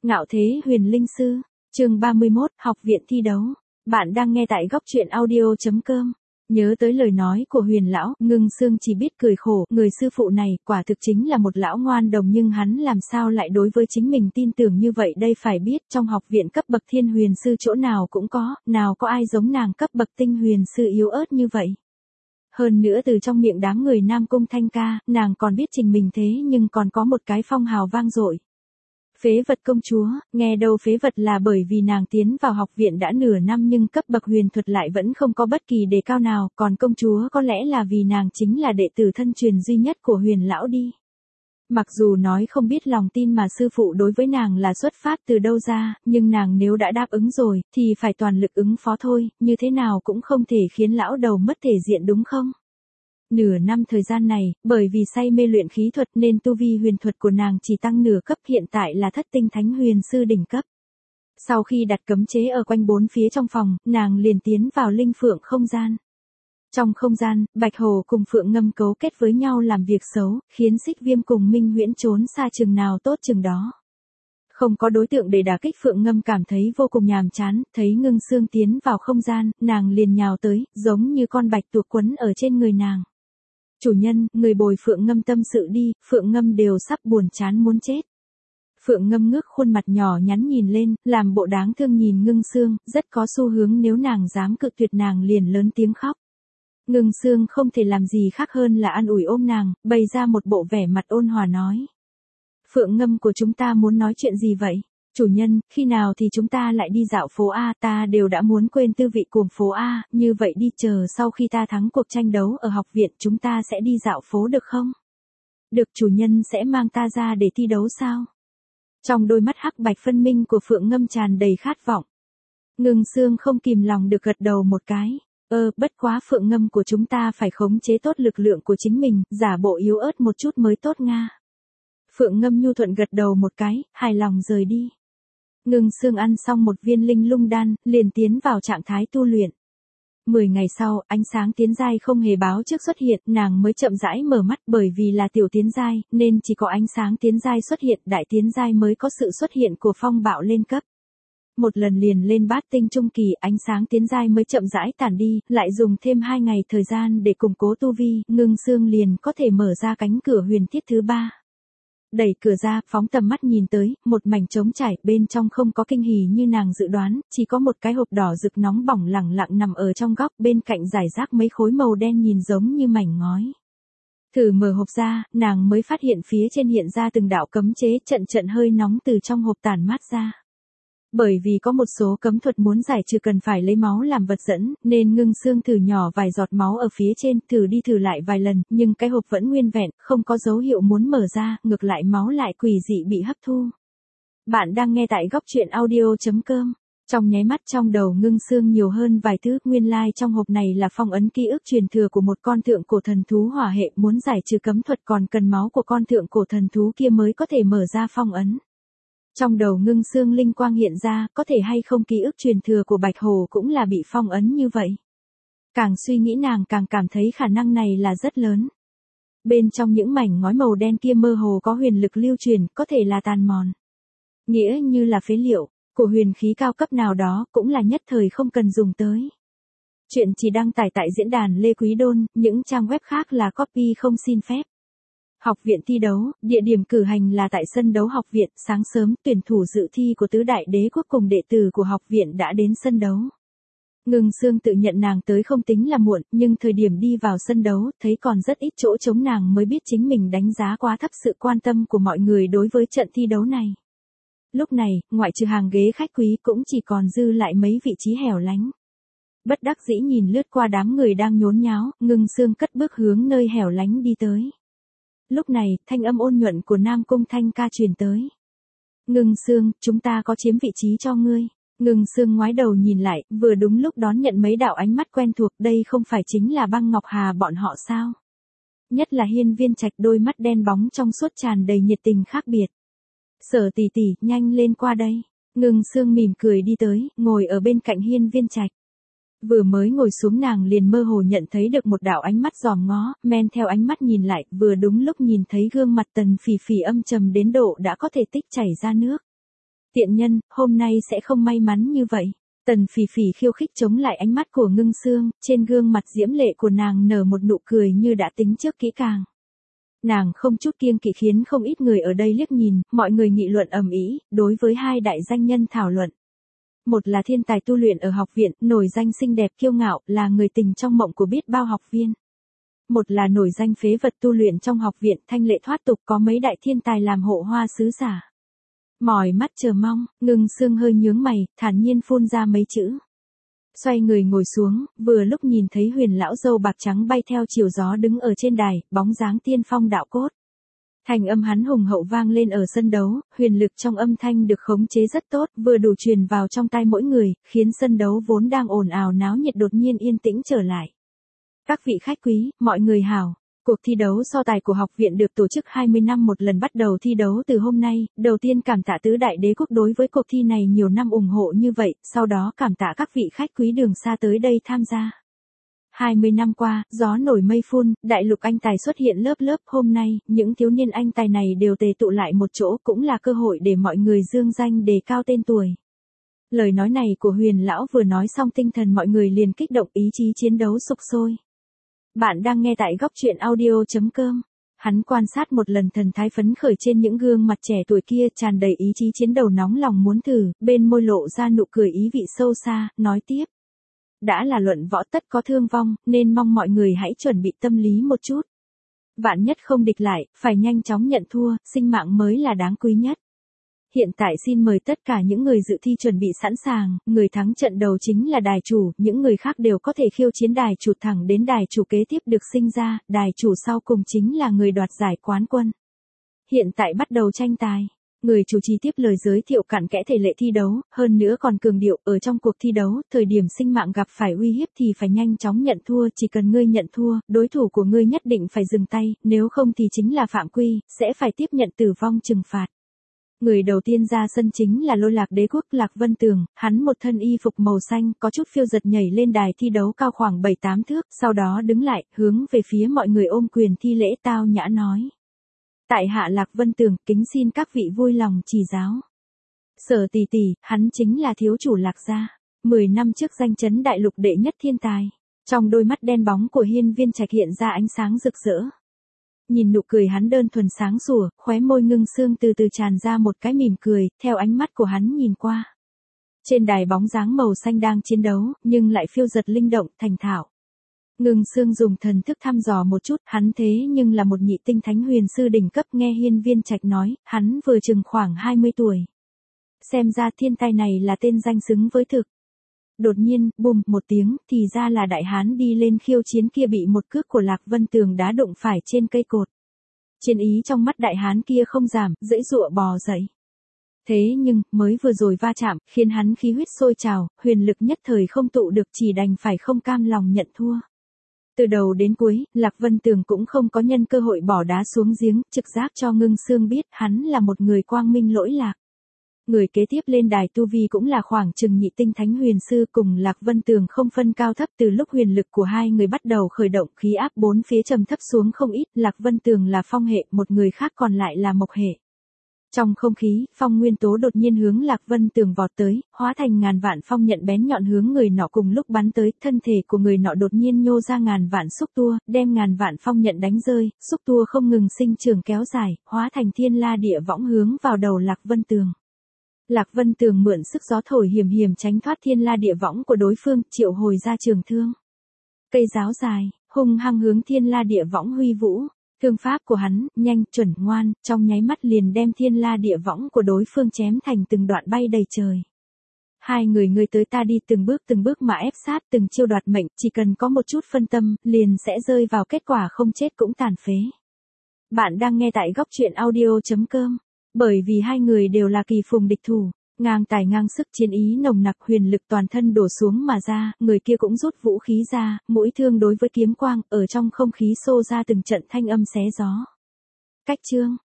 Ngạo thế huyền linh sư, chương 31, học viện thi đấu. Bạn đang nghe tại góc truyện audio.com. Nhớ tới lời nói của huyền lão, Ngưng Sương chỉ biết cười khổ, người sư phụ này, quả thực chính là một lão ngoan đồng, nhưng hắn làm sao lại đối với chính mình tin tưởng như vậy đây, phải biết, trong học viện cấp bậc thiên huyền sư chỗ nào cũng có, nào có ai giống nàng cấp bậc tinh huyền sư yếu ớt như vậy. Hơn nữa từ trong miệng đám người Nam Cung Thanh Ca, nàng còn biết trình mình thế nhưng còn có một cái phong hào vang dội. Phế vật công chúa, nghe đâu phế vật là bởi vì nàng tiến vào học viện đã nửa năm nhưng cấp bậc huyền thuật lại vẫn không có bất kỳ đề cao nào, còn công chúa có lẽ là vì nàng chính là đệ tử thân truyền duy nhất của huyền lão đi. Mặc dù nói không biết lòng tin mà sư phụ đối với nàng là xuất phát từ đâu ra, nhưng nàng nếu đã đáp ứng rồi, thì phải toàn lực ứng phó thôi, như thế nào cũng không thể khiến lão đầu mất thể diện đúng không? Nửa năm thời gian này, bởi vì say mê luyện khí thuật nên tu vi huyền thuật của nàng chỉ tăng nửa cấp, hiện tại là thất tinh thánh huyền sư đỉnh cấp. Sau khi đặt cấm chế ở quanh bốn phía trong phòng, nàng liền tiến vào linh phượng không gian. Trong không gian, Bạch Hồ cùng Phượng Ngâm cấu kết với nhau làm việc xấu, khiến Xích Viêm cùng Minh Huyễn trốn xa chừng nào tốt chừng đó. Không có đối tượng để đả kích, Phượng Ngâm cảm thấy vô cùng nhàm chán, thấy Ngưng Sương tiến vào không gian, nàng liền nhào tới, giống như con bạch tuộc quấn ở trên người nàng. Chủ nhân, người bồi Phượng Ngâm tâm sự đi, Phượng Ngâm đều sắp buồn chán muốn chết. Phượng Ngâm ngước khuôn mặt nhỏ nhắn nhìn lên, làm bộ đáng thương nhìn Ngưng Sương, rất có xu hướng nếu nàng dám cự tuyệt nàng liền lớn tiếng khóc. Ngưng Sương không thể làm gì khác hơn là an ủi ôm nàng, bày ra một bộ vẻ mặt ôn hòa nói. Phượng Ngâm của chúng ta muốn nói chuyện gì vậy? Chủ nhân, khi nào thì chúng ta lại đi dạo phố A, ta đều đã muốn quên tư vị cuồng phố A, như vậy đi, chờ sau khi ta thắng cuộc tranh đấu ở học viện chúng ta sẽ đi dạo phố được không? Được, chủ nhân sẽ mang ta ra để thi đấu sao? Trong đôi mắt hắc bạch phân minh của Phượng Ngâm tràn đầy khát vọng. Ngưng Sương không kìm lòng được gật đầu một cái. Bất quá Phượng Ngâm của chúng ta phải khống chế tốt lực lượng của chính mình, giả bộ yếu ớt một chút mới tốt nga. Phượng Ngâm nhu thuận gật đầu một cái, hài lòng rời đi. Ngưng Sương ăn xong một viên linh lung đan, liền tiến vào trạng thái tu luyện. 10 ngày sau, ánh sáng tiến giai không hề báo trước xuất hiện, nàng mới chậm rãi mở mắt, bởi vì là tiểu tiến giai, nên chỉ có ánh sáng tiến giai xuất hiện, đại tiến giai mới có sự xuất hiện của phong bạo lên cấp. Một lần liền lên bát tinh trung kỳ, ánh sáng tiến giai mới chậm rãi tản đi, lại dùng thêm 2 ngày thời gian để củng cố tu vi, Ngưng Sương liền có thể mở ra cánh cửa huyền thiết thứ 3. Đẩy cửa ra, phóng tầm mắt nhìn tới, một mảnh trống trải, bên trong không có kinh hỉ như nàng dự đoán, chỉ có một cái hộp đỏ rực nóng bỏng lẳng lặng nằm ở trong góc, bên cạnh rải rác mấy khối màu đen nhìn giống như mảnh ngói. Thử mở hộp ra, nàng mới phát hiện phía trên hiện ra từng đạo cấm chế, trận hơi nóng từ trong hộp tản mát ra. Bởi vì có một số cấm thuật muốn giải trừ cần phải lấy máu làm vật dẫn, nên Ngưng Sương thử nhỏ vài giọt máu ở phía trên, thử đi thử lại vài lần, nhưng cái hộp vẫn nguyên vẹn, không có dấu hiệu muốn mở ra, ngược lại máu lại quỷ dị bị hấp thu. Bạn đang nghe tại góc truyện audio.com. Trong nháy mắt trong đầu Ngưng Sương nhiều hơn vài thứ, nguyên lai trong hộp này là phong ấn ký ức truyền thừa của một con thượng cổ thần thú hỏa hệ, muốn giải trừ cấm thuật còn cần máu của con thượng cổ thần thú kia mới có thể mở ra phong ấn. Trong đầu Ngưng Sương linh quang hiện ra, có thể hay không ký ức truyền thừa của Bạch Hồ cũng là bị phong ấn như vậy. Càng suy nghĩ nàng càng cảm thấy khả năng này là rất lớn. Bên trong những mảnh ngói màu đen kia mơ hồ có huyền lực lưu truyền, có thể là tàn mòn. Nghĩa như là phế liệu, của huyền khí cao cấp nào đó, cũng là nhất thời không cần dùng tới. Chuyện chỉ đăng tải tại diễn đàn Lê Quý Đôn, những trang web khác là copy không xin phép. Học viện thi đấu, địa điểm cử hành là tại sân đấu học viện, sáng sớm, tuyển thủ dự thi của tứ đại đế quốc cùng đệ tử của học viện đã đến sân đấu. Ngưng Sương tự nhận nàng tới không tính là muộn, nhưng thời điểm đi vào sân đấu, thấy còn rất ít chỗ trống, nàng mới biết chính mình đánh giá quá thấp sự quan tâm của mọi người đối với trận thi đấu này. Lúc này, ngoại trừ hàng ghế khách quý cũng chỉ còn dư lại mấy vị trí hẻo lánh. Bất đắc dĩ nhìn lướt qua đám người đang nhốn nháo, Ngưng Sương cất bước hướng nơi hẻo lánh đi tới. Lúc này, thanh âm ôn nhuận của Nam Cung Thanh Ca truyền tới. Ngưng Sương, chúng ta có chiếm vị trí cho ngươi. Ngưng Sương ngoái đầu nhìn lại, vừa đúng lúc đón nhận mấy đạo ánh mắt quen thuộc, đây không phải chính là Băng Ngọc Hà bọn họ sao? Nhất là Hiên Viên Trạch, đôi mắt đen bóng trong suốt tràn đầy nhiệt tình khác biệt. Sở tỷ tỷ, nhanh lên qua đây. Ngưng Sương mỉm cười đi tới, ngồi ở bên cạnh Hiên Viên Trạch. Vừa mới ngồi xuống nàng liền mơ hồ nhận thấy được một đạo ánh mắt dòm ngó, men theo ánh mắt nhìn lại, vừa đúng lúc nhìn thấy gương mặt Tần Phỉ Phỉ âm trầm đến độ đã có thể tích chảy ra nước. Tiện nhân, hôm nay sẽ không may mắn như vậy. Tần Phỉ Phỉ khiêu khích chống lại ánh mắt của Ngưng Sương, trên gương mặt diễm lệ của nàng nở một nụ cười như đã tính trước kỹ càng. Nàng không chút kiêng kỵ khiến không ít người ở đây liếc nhìn, mọi người nghị luận ầm ĩ, đối với hai đại danh nhân thảo luận. Một là thiên tài tu luyện ở học viện, nổi danh xinh đẹp kiêu ngạo, là người tình trong mộng của biết bao học viên. Một là nổi danh phế vật tu luyện trong học viện, thanh lệ thoát tục, có mấy đại thiên tài làm hộ hoa sứ giả. Mỏi mắt chờ mong, Ngưng Sương hơi nhướng mày, thản nhiên phun ra mấy chữ. Xoay người ngồi xuống, vừa lúc nhìn thấy Huyền lão râu bạc trắng bay theo chiều gió đứng ở trên đài, bóng dáng tiên phong đạo cốt. Thành âm hắn hùng hậu vang lên ở sân đấu, huyền lực trong âm thanh được khống chế rất tốt, vừa đủ truyền vào trong tai mỗi người, khiến sân đấu vốn đang ồn ào náo nhiệt đột nhiên yên tĩnh trở lại. Các vị khách quý, mọi người hảo. Cuộc thi đấu so tài của học viện được tổ chức 20 năm một lần, bắt đầu thi đấu từ hôm nay. Đầu tiên cảm tạ tứ đại đế quốc đối với cuộc thi này nhiều năm ủng hộ như vậy, sau đó cảm tạ các vị khách quý đường xa tới đây tham gia. 20 năm qua, gió nổi mây phun, đại lục anh tài xuất hiện lớp lớp, hôm nay, những thiếu niên anh tài này đều tề tụ lại một chỗ, cũng là cơ hội để mọi người dương danh đề cao tên tuổi. Lời nói này của Huyền lão vừa nói xong, tinh thần mọi người liền kích động, ý chí chiến đấu sục sôi. Bạn đang nghe tại góc truyện audio.com. Hắn quan sát một lần thần thái phấn khởi trên những gương mặt trẻ tuổi kia, tràn đầy ý chí chiến đấu, nóng lòng muốn thử, bên môi lộ ra nụ cười ý vị sâu xa, nói tiếp. Đã là luận võ tất có thương vong, nên mong mọi người hãy chuẩn bị tâm lý một chút. Vạn nhất không địch lại, phải nhanh chóng nhận thua, sinh mạng mới là đáng quý nhất. Hiện tại xin mời tất cả những người dự thi chuẩn bị sẵn sàng, người thắng trận đầu chính là đài chủ, những người khác đều có thể khiêu chiến đài chủ thẳng đến đài chủ kế tiếp được sinh ra, đài chủ sau cùng chính là người đoạt giải quán quân. Hiện tại bắt đầu tranh tài. Người chủ trì tiếp lời giới thiệu cặn kẽ thể lệ thi đấu, hơn nữa còn cường điệu, ở trong cuộc thi đấu, thời điểm sinh mạng gặp phải uy hiếp thì phải nhanh chóng nhận thua, chỉ cần ngươi nhận thua, đối thủ của ngươi nhất định phải dừng tay, nếu không thì chính là phạm quy, sẽ phải tiếp nhận tử vong trừng phạt. Người đầu tiên ra sân chính là Lôi Lạc Đế quốc Lạc Vân Tường, hắn một thân y phục màu xanh, có chút phiêu giật nhảy lên đài thi đấu cao khoảng 7-8 thước, sau đó đứng lại, hướng về phía mọi người ôm quyền thi lễ, tao nhã nói. Tại hạ Lạc Vân Tường, kính xin các vị vui lòng chỉ giáo. Sở tỷ tỷ, hắn chính là thiếu chủ Lạc gia, 10 năm trước danh chấn đại lục đệ nhất thiên tài. Trong đôi mắt đen bóng của Hiên Viên Trạch hiện ra ánh sáng rực rỡ. Nhìn nụ cười hắn đơn thuần sáng sủa, khóe môi Ngưng Sương từ từ tràn ra một cái mỉm cười, theo ánh mắt của hắn nhìn qua. Trên đài bóng dáng màu xanh đang chiến đấu, nhưng lại phiêu giật linh động, thành thạo. Ngưng Sương dùng thần thức thăm dò một chút, hắn thế nhưng là một nhị tinh thánh huyền sư đỉnh cấp, nghe Hiên Viên Trạch nói, hắn vừa chừng khoảng 20 tuổi. Xem ra thiên tài này là tên danh xứng với thực. Đột nhiên, bùm một tiếng, thì ra là đại hán đi lên khiêu chiến kia bị một cước của Lạc Vân Tường đá đụng phải trên cây cột. Chiến ý trong mắt đại hán kia không giảm, giãy giụa bò dậy. Thế nhưng, mới vừa rồi va chạm, khiến hắn khí huyết sôi trào, huyền lực nhất thời không tụ được, chỉ đành phải không cam lòng nhận thua. Từ đầu đến cuối, Lạc Vân Tường cũng không có nhân cơ hội bỏ đá xuống giếng, trực giác cho Ngưng Sương biết hắn là một người quang minh lỗi lạc. Người kế tiếp lên đài tu vi cũng là khoảng chừng nhị tinh thánh huyền sư, cùng Lạc Vân Tường không phân cao thấp. Từ lúc huyền lực của hai người bắt đầu khởi động, khí áp bốn phía trầm thấp xuống không ít, Lạc Vân Tường là phong hệ, một người khác còn lại là mộc hệ. Trong không khí, phong nguyên tố đột nhiên hướng Lạc Vân Tường vọt tới, hóa thành ngàn vạn phong nhận bén nhọn hướng người nọ cùng lúc bắn tới, thân thể của người nọ đột nhiên nhô ra ngàn vạn xúc tua, đem ngàn vạn phong nhận đánh rơi, xúc tua không ngừng sinh trưởng kéo dài, hóa thành thiên la địa võng hướng vào đầu Lạc Vân Tường. Lạc Vân Tường mượn sức gió thổi hiểm hiểm tránh thoát thiên la địa võng của đối phương, triệu hồi ra trường thương. Cây giáo dài, hung hăng hướng thiên la địa võng huy vũ. Thương pháp của hắn, nhanh, chuẩn, ngoan, trong nháy mắt liền đem thiên la địa võng của đối phương chém thành từng đoạn bay đầy trời. Hai người ngươi tới ta đi, từng bước mà ép sát, từng chiêu đoạt mệnh, chỉ cần có một chút phân tâm, liền sẽ rơi vào kết quả không chết cũng tàn phế. Bạn đang nghe tại góc truyện audio.com. Bởi vì hai người đều là kỳ phùng địch thủ, ngang tài ngang sức, chiến ý nồng nặc, huyền lực toàn thân đổ xuống mà ra, người kia cũng rút vũ khí ra, mũi thương đối với kiếm quang, ở trong không khí xô ra từng trận thanh âm xé gió. Cách chương,